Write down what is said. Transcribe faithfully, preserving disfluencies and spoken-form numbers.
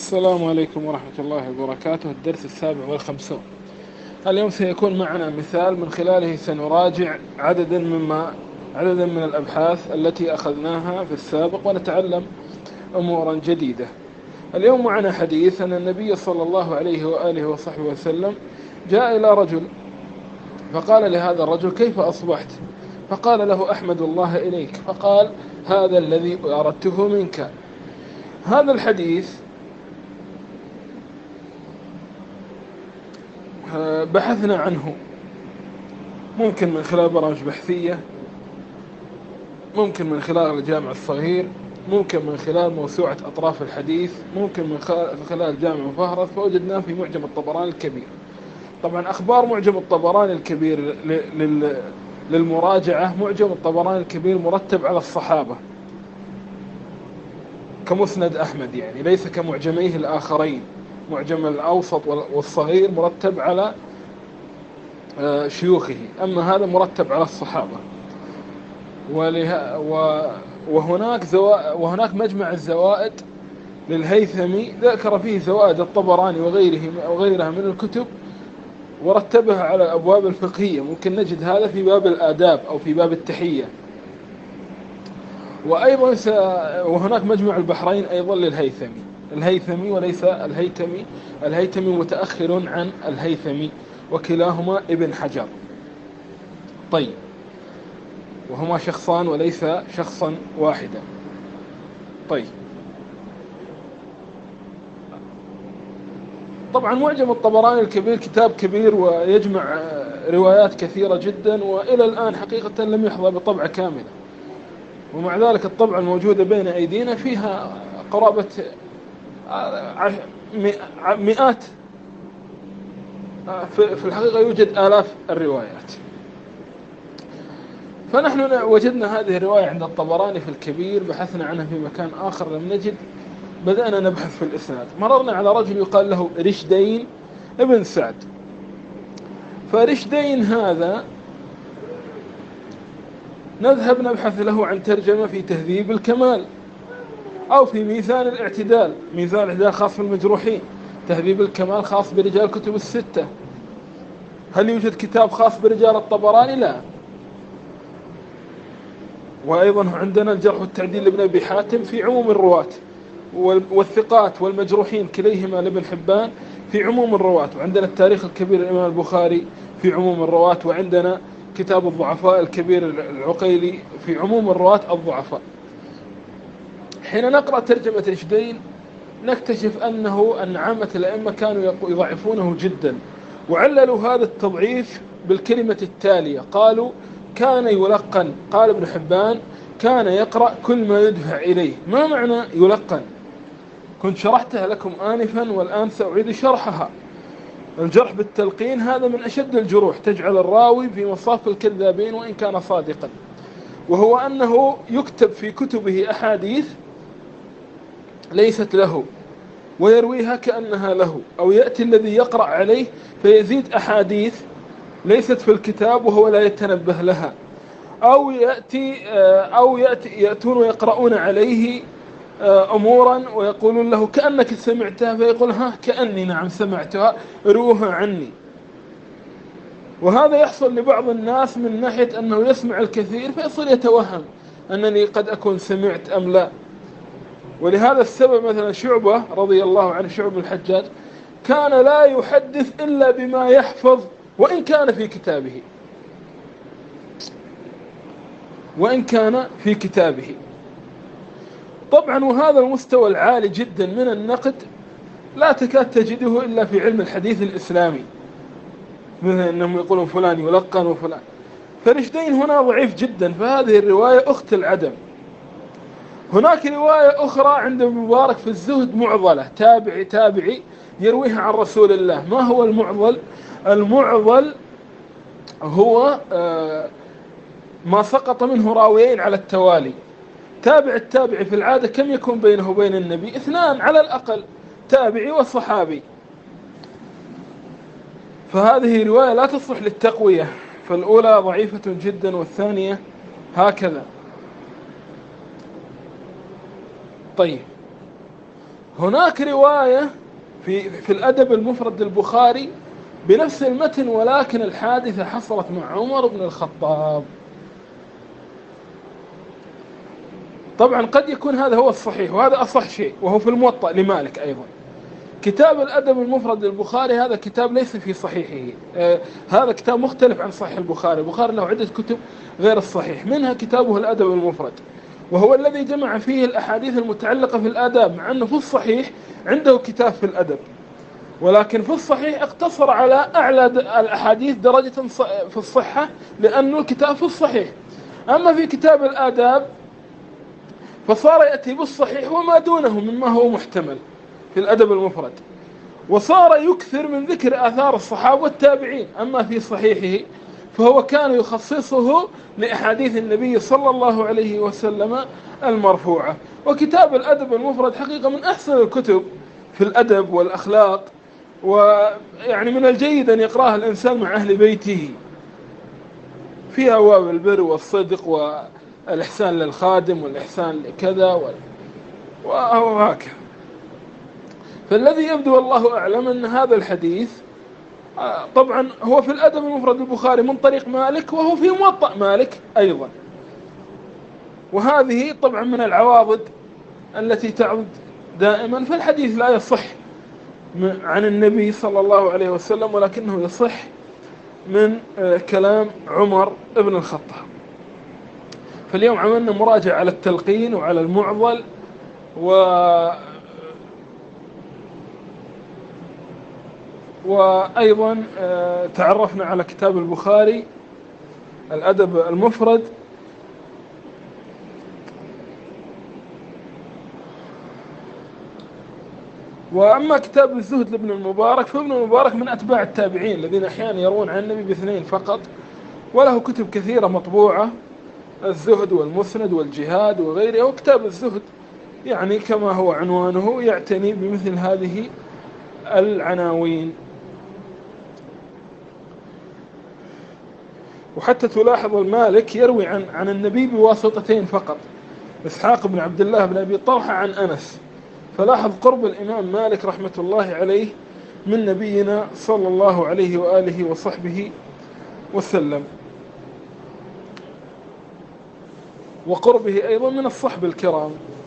السلام عليكم ورحمة الله وبركاته. الدرس السابع والخمسون. اليوم سيكون معنا مثال من خلاله سنراجع عددا مما عددا من الأبحاث التي أخذناها في السابق ونتعلم أمورا جديدة. اليوم معنا حديث أن النبي صلى الله عليه وآله وصحبه وسلم جاء إلى رجل فقال لهذا الرجل: كيف أصبحت؟ فقال له: أحمد الله إليك. فقال: هذا الذي أردته منك. هذا الحديث بحثنا عنه، ممكن من خلال برامج بحثية، ممكن من خلال الجامع الصغير، ممكن من خلال موسوعة أطراف الحديث، ممكن من خلال جامع مفهرس، فوجدناه في معجم الطبراني الكبير. طبعا أخبار معجم الطبراني الكبير للمراجعة، معجم الطبراني الكبير مرتب على الصحابة كمسند أحمد، يعني ليس كمعجميه الآخرين. معجم الأوسط والصغير مرتب على شيوخه، أما هذا مرتب على الصحابة. وهناك وهناك مجمع الزوائد للهيثمي ذكر فيه زوائد الطبراني وغيره وغيرها من الكتب ورتبها على الأبواب الفقهية. ممكن نجد هذا في باب الآداب أو في باب التحية. وأيضا س... وهناك مجمع البحرين أيضا للهيثمي، الهيثمي وليس الهيتمي. الهيتمي متأخر عن الهيثمي، وكلاهما ابن حجر. طيب، وهما شخصان وليس شخصا واحدا. طيب، طبعا معجم الطبراني الكبير كتاب كبير ويجمع روايات كثيرة جدا، وإلى الآن حقيقة لم يحظى بطبعة كاملة، ومع ذلك الطبعة الموجودة بين أيدينا فيها قرابة مئات، في الحقيقة يوجد آلاف الروايات. فنحن وجدنا هذه الرواية عند الطبراني في الكبير، بحثنا عنها في مكان آخر لم نجد، بدأنا نبحث في الإسناد. مررنا على رجل يقال له رشدين ابن سعد. فرشدين هذا نذهب نبحث له عن ترجمة في تهذيب الكمال أو في ميزان الاعتدال. ميزان الاعتدال خاص بالمجروحين، تهذيب الكمال خاص برجال الكتب الستة. هل يوجد كتاب خاص برجال الطبراني؟ لا. وأيضا عندنا الجرح والتعديل لابن أبي حاتم في عموم الرواة، والثقات والمجروحين كليهما لابن حبان في عموم الرواة. وعندنا التاريخ الكبير الإمام البخاري في عموم الرواة، وعندنا كتاب الضعفاء الكبير العقيلي في عموم الرواة الضعفاء. حين نقرأ ترجمة رشدين نكتشف أنه أن عامة الأئمة كانوا يضعفونه جدا، وعللوا هذا التضعيف بالكلمة التالية: قالوا كان يلقن، قال ابن حبان كان يقرأ كل ما يدفع إليه. ما معنى يلقن؟ كنت شرحتها لكم آنفا والآن سأعيد شرحها. الجرح بالتلقين هذا من أشد الجروح، تجعل الراوي في مصاف الكذابين وإن كان صادقا، وهو أنه يكتب في كتبه أحاديث ليست له ويرويها كأنها له، أو يأتي الذي يقرأ عليه فيزيد أحاديث ليست في الكتاب وهو لا يتنبه لها، أو يأتي أو يأتي يأتون ويقرؤون عليه أمورا ويقولون له كأنك سمعتها، فيقول ها كأني نعم سمعتها، روها عني. وهذا يحصل لبعض الناس من ناحية أنه يسمع الكثير فيصير يتوهم أنني قد أكون سمعت أم لا. ولهذا السبب مثلا شعبة رضي الله عنه، شعب الحجاج، كان لا يحدث إلا بما يحفظ وإن كان في كتابه، وإن كان في كتابه. طبعا وهذا المستوى العالي جدا من النقد لا تكاد تجده إلا في علم الحديث الإسلامي، مثل أنهم يقولون فلان يلقن وفلان. فرشدين هنا ضعيف جدا، فهذه الرواية أخت العدم. هناك رواية أخرى عند ابن مبارك في الزهد معضلة، تابعي تابعي يرويها عن رسول الله. ما هو المعضل؟ المعضل هو ما سقط منه راويين على التوالي. تابع التابعي في العادة كم يكون بينه وبين النبي؟ اثنان على الأقل، تابعي والصحابي. فهذه رواية لا تصلح للتقوية، فالأولى ضعيفة جدا والثانية هكذا. طيب، هناك رواية في في الأدب المفرد للبخاري بنفس المتن، ولكن الحادثة حصلت مع عمر بن الخطاب. طبعا قد يكون هذا هو الصحيح وهذا أصح شيء، وهو في الموطأ لمالك أيضا. كتاب الأدب المفرد للبخاري هذا كتاب ليس في صحيحه، آه هذا كتاب مختلف عن صحيح البخاري. البخاري له عدة كتب غير الصحيح، منها كتابه الأدب المفرد، وهو الذي جمع فيه الأحاديث المتعلقة في الآداب، مع أنه في الصحيح عنده كتاب في الأدب، ولكن في الصحيح اقتصر على أعلى الأحاديث درجة في الصحة لأنه الكتاب في الصحيح. أما في كتاب الآداب فصار يأتي بالصحيح وما دونه مما هو محتمل في الأدب المفرد، وصار يكثر من ذكر آثار الصحابة والتابعين. أما في صحيحه فهو كان يخصصه لأحاديث النبي صلى الله عليه وسلم المرفوعة. وكتاب الأدب المفرد حقيقة من أحسن الكتب في الأدب والأخلاق، ويعني من الجيد أن يقرأها الإنسان مع أهل بيته، فيها أبواب البر والصدق والإحسان للخادم والإحسان لكذا وهكذا. فالذي يبدو والله أعلم أن هذا الحديث طبعا هو في الأدب المفرد البخاري من طريق مالك، وهو في موطأ مالك أيضا، وهذه طبعا من العواضد التي تعود دائما. فالحديث لا يصح عن النبي صلى الله عليه وسلم، ولكنه يصح من كلام عمر بن الخطاب. فاليوم عملنا مراجعة على التلقين وعلى المعضل، و وأيضا تعرفنا على كتاب البخاري الأدب المفرد. وأما كتاب الزهد لابن المبارك، فابن المبارك من أتباع التابعين الذين أحيانا يروون عن النبي باثنين فقط، وله كتب كثيرة مطبوعة، الزهد والمسند والجهاد وغيره. وكتاب الزهد يعني كما هو عنوانه يعتني بمثل هذه العناوين. وحتى تلاحظ المالك يروي عن عن النبي بواسطتين فقط، إسحاق بن عبد الله بن أبي طلحة عن أنس. فلاحظ قرب الإمام مالك رحمة الله عليه من نبينا صلى الله عليه وآله وصحبه وسلم، وقربه أيضا من الصحب الكرام.